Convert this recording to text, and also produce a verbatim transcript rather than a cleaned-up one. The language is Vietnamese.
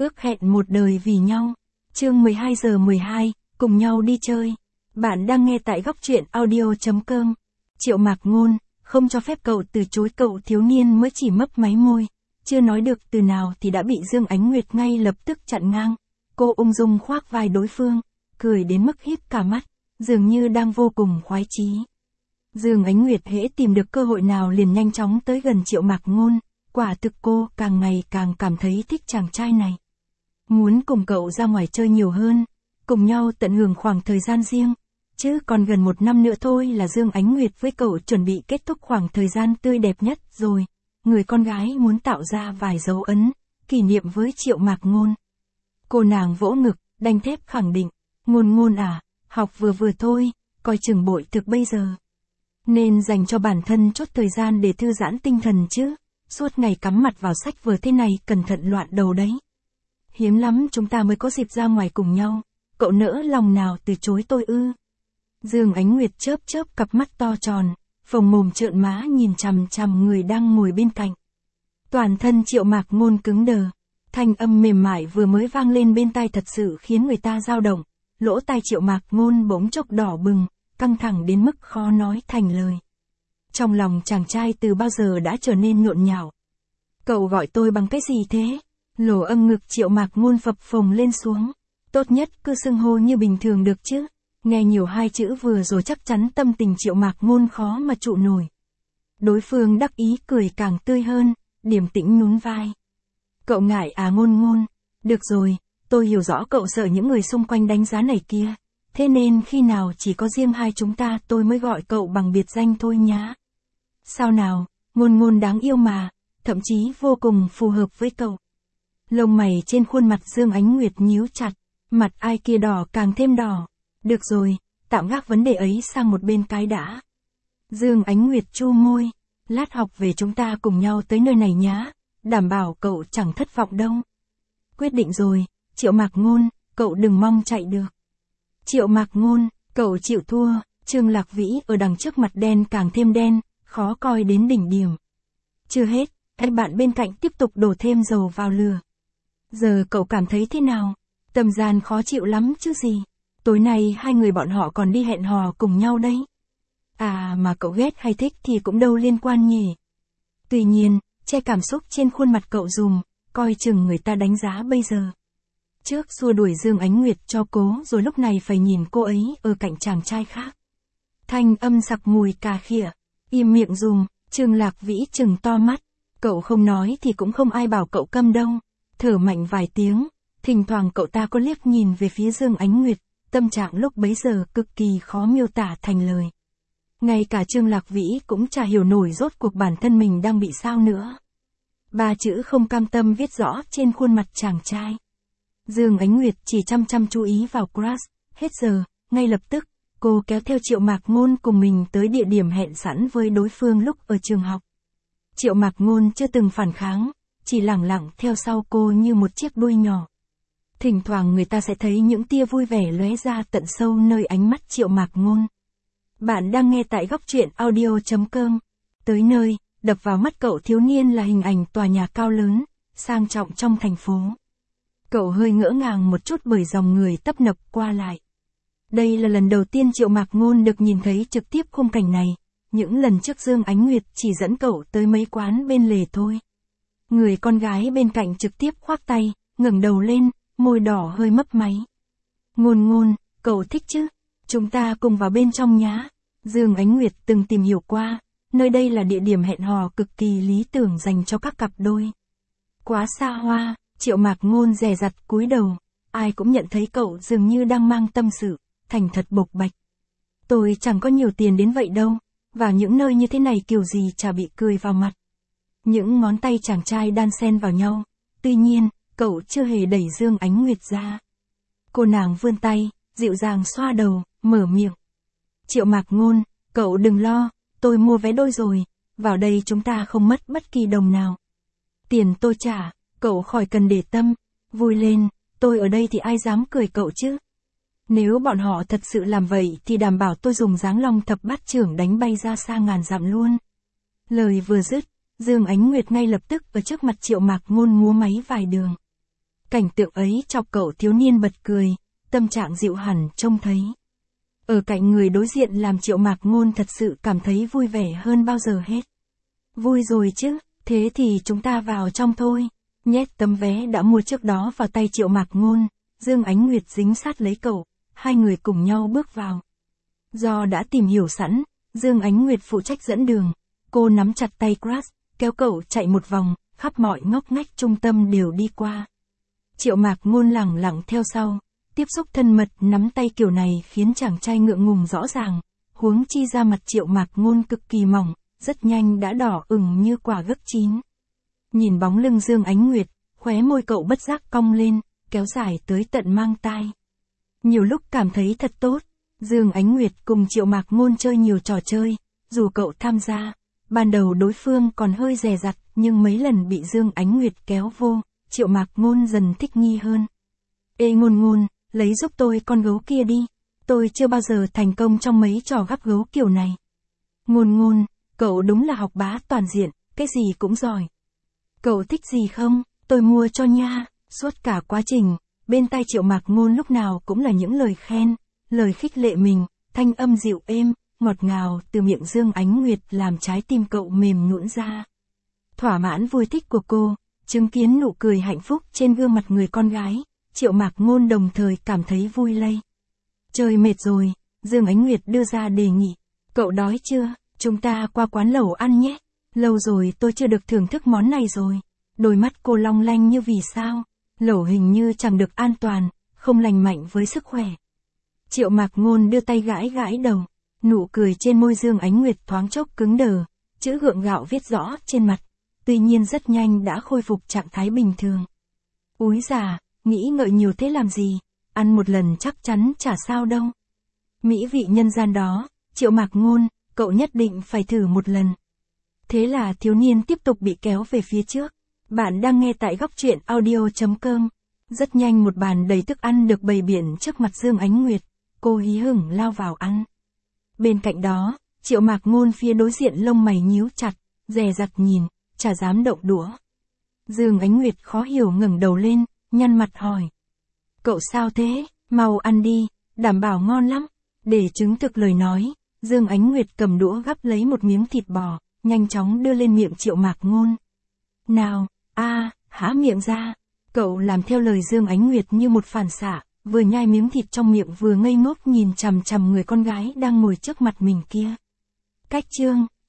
Ước hẹn một đời vì nhau. Chương mười hai giờ mười hai, cùng nhau đi chơi. Bạn đang nghe tại góc truyện audio chấm com. Triệu Mạc Ngôn, không cho phép cậu từ chối. Cậu thiếu niên mới chỉ mấp máy môi. Chưa nói được từ nào thì đã bị Dương Ánh Nguyệt ngay lập tức chặn ngang. Cô ung dung khoác vai đối phương, cười đến mức híp cả mắt, dường như đang vô cùng khoái chí. Dương Ánh Nguyệt hễ tìm được cơ hội nào liền nhanh chóng tới gần Triệu Mạc Ngôn. Quả thực cô càng ngày càng cảm thấy thích chàng trai này. Muốn cùng cậu ra ngoài chơi nhiều hơn, cùng nhau tận hưởng khoảng thời gian riêng. Chứ còn gần một năm nữa thôi là Dương Ánh Nguyệt với cậu chuẩn bị kết thúc khoảng thời gian tươi đẹp nhất rồi. Người con gái muốn tạo ra vài dấu ấn, kỷ niệm với Triệu Mạc Ngôn. Cô nàng vỗ ngực, đanh thép khẳng định. Ngôn Ngôn à, học vừa vừa thôi, coi chừng bội thực bây giờ. Nên dành cho bản thân chút thời gian để thư giãn tinh thần chứ. Suốt ngày cắm mặt vào sách vở thế này cẩn thận loạn đầu đấy. Hiếm lắm chúng ta mới có dịp ra ngoài cùng nhau. Cậu nỡ lòng nào từ chối tôi ư? Dương Ánh Nguyệt chớp chớp cặp mắt to tròn, phồng mồm trợn má nhìn chằm chằm người đang ngồi bên cạnh. Toàn thân Triệu Mạc Ngôn cứng đờ. Thanh âm mềm mại vừa mới vang lên bên tai thật sự khiến người ta dao động. Lỗ tai Triệu Mạc Ngôn bỗng chốc đỏ bừng, căng thẳng đến mức khó nói thành lời. Trong lòng chàng trai từ bao giờ đã trở nên nhộn nhạo. Cậu gọi tôi bằng cái gì thế? Lỗ âm ngực Triệu Mạc Ngôn phập phồng lên xuống. Tốt nhất cứ xưng hô như bình thường được chứ. Nghe nhiều hai chữ vừa rồi chắc chắn tâm tình Triệu Mạc Ngôn khó mà trụ nổi. Đối phương đắc ý cười càng tươi hơn, điềm tĩnh nhún vai. Cậu ngại à Ngôn Ngôn? Được rồi, tôi hiểu rõ cậu sợ những người xung quanh đánh giá này kia. Thế nên khi nào chỉ có riêng hai chúng ta tôi mới gọi cậu bằng biệt danh thôi nhá. Sao nào, Ngôn Ngôn đáng yêu mà, thậm chí vô cùng phù hợp với cậu. Lông mày trên khuôn mặt Dương Ánh Nguyệt nhíu chặt, mặt ai kia đỏ càng thêm đỏ. Được rồi, tạm gác vấn đề ấy sang một bên cái đã. Dương Ánh Nguyệt chu môi, lát học về chúng ta cùng nhau tới nơi này nhá, đảm bảo cậu chẳng thất vọng đâu. Quyết định rồi, Triệu Mạc Ngôn, cậu đừng mong chạy được. Triệu Mạc Ngôn, cậu chịu thua. Trương Lạc Vĩ ở đằng trước mặt đen càng thêm đen, khó coi đến đỉnh điểm. Chưa hết, anh bạn bên cạnh tiếp tục đổ thêm dầu vào lửa. Giờ cậu cảm thấy thế nào? Tâm gian khó chịu lắm chứ gì. Tối nay hai người bọn họ còn đi hẹn hò cùng nhau đấy. À mà cậu ghét hay thích thì cũng đâu liên quan nhỉ. Tuy nhiên, che cảm xúc trên khuôn mặt cậu dùm, coi chừng người ta đánh giá bây giờ. Trước xua đuổi Dương Ánh Nguyệt cho cố rồi lúc này phải nhìn cô ấy ở cạnh chàng trai khác. Thanh âm sặc mùi cà khịa. Im miệng dùm. Trương Lạc Vĩ trừng to mắt. Cậu không nói thì cũng không ai bảo cậu câm đâu. Thở mạnh vài tiếng. Thỉnh thoảng cậu ta có liếc nhìn về phía Dương Ánh Nguyệt. Tâm trạng lúc bấy giờ cực kỳ khó miêu tả thành lời. Ngay cả Trương Lạc Vĩ cũng chả hiểu nổi rốt cuộc bản thân mình đang bị sao nữa. Ba chữ không cam tâm viết rõ trên khuôn mặt chàng trai. Dương Ánh Nguyệt chỉ chăm chăm chú ý vào crush. Hết giờ, ngay lập tức, cô kéo theo Triệu Mạc Ngôn cùng mình tới địa điểm hẹn sẵn với đối phương lúc ở trường học. Triệu Mạc Ngôn chưa từng phản kháng, chỉ lẳng lặng theo sau cô như một chiếc đuôi nhỏ. Thỉnh thoảng người ta sẽ thấy những tia vui vẻ lóe ra tận sâu nơi ánh mắt Triệu Mạc Ngôn. Bạn đang nghe tại góc truyện audio chấm com. Tới nơi, đập vào mắt cậu thiếu niên là hình ảnh tòa nhà cao lớn, sang trọng trong thành phố. Cậu hơi ngỡ ngàng một chút bởi dòng người tấp nập qua lại. Đây là lần đầu tiên Triệu Mạc Ngôn được nhìn thấy trực tiếp khung cảnh này. Những lần trước Dương Ánh Nguyệt chỉ dẫn cậu tới mấy quán bên lề thôi. Người con gái bên cạnh trực tiếp khoác tay, ngẩng đầu lên, môi đỏ hơi mấp máy. Ngôn Ngôn, cậu thích chứ? Chúng ta cùng vào bên trong nhá. Dương Ánh Nguyệt từng tìm hiểu qua, nơi đây là địa điểm hẹn hò cực kỳ lý tưởng dành cho các cặp đôi. Quá xa hoa, Triệu Mạc Ngôn dè dặt cúi đầu, ai cũng nhận thấy cậu dường như đang mang tâm sự, thành thật bộc bạch. Tôi chẳng có nhiều tiền đến vậy đâu, vào những nơi như thế này kiểu gì chả bị cười vào mặt. Những ngón tay chàng trai đan xen vào nhau, tuy nhiên, cậu chưa hề đẩy Dương Ánh Nguyệt ra. Cô nàng vươn tay, dịu dàng xoa đầu, mở miệng. Triệu Mạc Ngôn, cậu đừng lo, tôi mua vé đôi rồi, vào đây chúng ta không mất bất kỳ đồng nào. Tiền tôi trả, cậu khỏi cần để tâm, vui lên, tôi ở đây thì ai dám cười cậu chứ. Nếu bọn họ thật sự làm vậy thì đảm bảo tôi dùng giáng long thập bát chưởng đánh bay ra xa ngàn dặm luôn. Lời vừa dứt, Dương Ánh Nguyệt ngay lập tức ở trước mặt Triệu Mạc Ngôn múa máy vài đường. Cảnh tượng ấy chọc cậu thiếu niên bật cười, tâm trạng dịu hẳn trông thấy. Ở cạnh người đối diện làm Triệu Mạc Ngôn thật sự cảm thấy vui vẻ hơn bao giờ hết. Vui rồi chứ, thế thì chúng ta vào trong thôi. Nhét tấm vé đã mua trước đó vào tay Triệu Mạc Ngôn, Dương Ánh Nguyệt dính sát lấy cậu, hai người cùng nhau bước vào. Do đã tìm hiểu sẵn, Dương Ánh Nguyệt phụ trách dẫn đường, cô nắm chặt tay Crush, kéo cậu chạy một vòng, khắp mọi ngóc ngách trung tâm đều đi qua. Triệu Mạc Ngôn lẳng lặng theo sau, tiếp xúc thân mật nắm tay kiểu này khiến chàng trai ngượng ngùng rõ ràng, huống chi ra mặt Triệu Mạc Ngôn cực kỳ mỏng, rất nhanh đã đỏ ửng như quả gấc chín. Nhìn bóng lưng Dương Ánh Nguyệt, khóe môi cậu bất giác cong lên, kéo dài tới tận mang tai. Nhiều lúc cảm thấy thật tốt, Dương Ánh Nguyệt cùng Triệu Mạc Ngôn chơi nhiều trò chơi, dù cậu tham gia, ban đầu đối phương còn hơi dè dặt, nhưng mấy lần bị Dương Ánh Nguyệt kéo vô, Triệu Mạc Ngôn dần thích nghi hơn. Ê Ngôn Ngôn, lấy giúp tôi con gấu kia đi, tôi chưa bao giờ thành công trong mấy trò gắp gấu kiểu này. Ngôn Ngôn, cậu đúng là học bá toàn diện, cái gì cũng giỏi. Cậu thích gì không, tôi mua cho nha. Suốt cả quá trình, bên tai Triệu Mạc Ngôn lúc nào cũng là những lời khen, lời khích lệ mình, thanh âm dịu êm, ngọt ngào từ miệng Dương Ánh Nguyệt làm trái tim cậu mềm nhũn ra. Thỏa mãn vui thích của cô, chứng kiến nụ cười hạnh phúc trên gương mặt người con gái, Triệu Mạc Ngôn đồng thời cảm thấy vui lây. Trời mệt rồi, Dương Ánh Nguyệt đưa ra đề nghị. Cậu đói chưa? Chúng ta qua quán lẩu ăn nhé. Lâu rồi tôi chưa được thưởng thức món này rồi. Đôi mắt cô long lanh như vì sao. Lẩu hình như chẳng được an toàn, không lành mạnh với sức khỏe. Triệu Mạc Ngôn đưa tay gãi gãi đầu. Nụ cười trên môi Dương Ánh Nguyệt thoáng chốc cứng đờ, chữ gượng gạo viết rõ trên mặt. Tuy nhiên rất nhanh đã khôi phục trạng thái bình thường. Úi già, nghĩ ngợi nhiều thế làm gì, ăn một lần chắc chắn chả sao đâu. Mỹ vị nhân gian đó, Triệu Mạc Ngôn, cậu nhất định phải thử một lần. Thế là thiếu niên tiếp tục bị kéo về phía trước. Bạn đang nghe tại góc truyện audio chấm com. Rất nhanh một bàn đầy thức ăn được bày biện trước mặt Dương Ánh Nguyệt, cô hí hửng lao vào ăn. Bên cạnh đó, Triệu Mạc Ngôn phía đối diện lông mày nhíu chặt, dè dặt nhìn, chả dám động đũa. Dương Ánh Nguyệt khó hiểu ngẩng đầu lên, nhăn mặt hỏi. Cậu sao thế, mau ăn đi, đảm bảo ngon lắm. Để chứng thực lời nói, Dương Ánh Nguyệt cầm đũa gắp lấy một miếng thịt bò, nhanh chóng đưa lên miệng Triệu Mạc Ngôn. Nào, a, à, há miệng ra. Cậu làm theo lời Dương Ánh Nguyệt như một phản xạ, vừa nhai miếng thịt trong miệng vừa ngây ngốc nhìn chằm chằm người con gái đang ngồi trước mặt mình kia. Cách chương,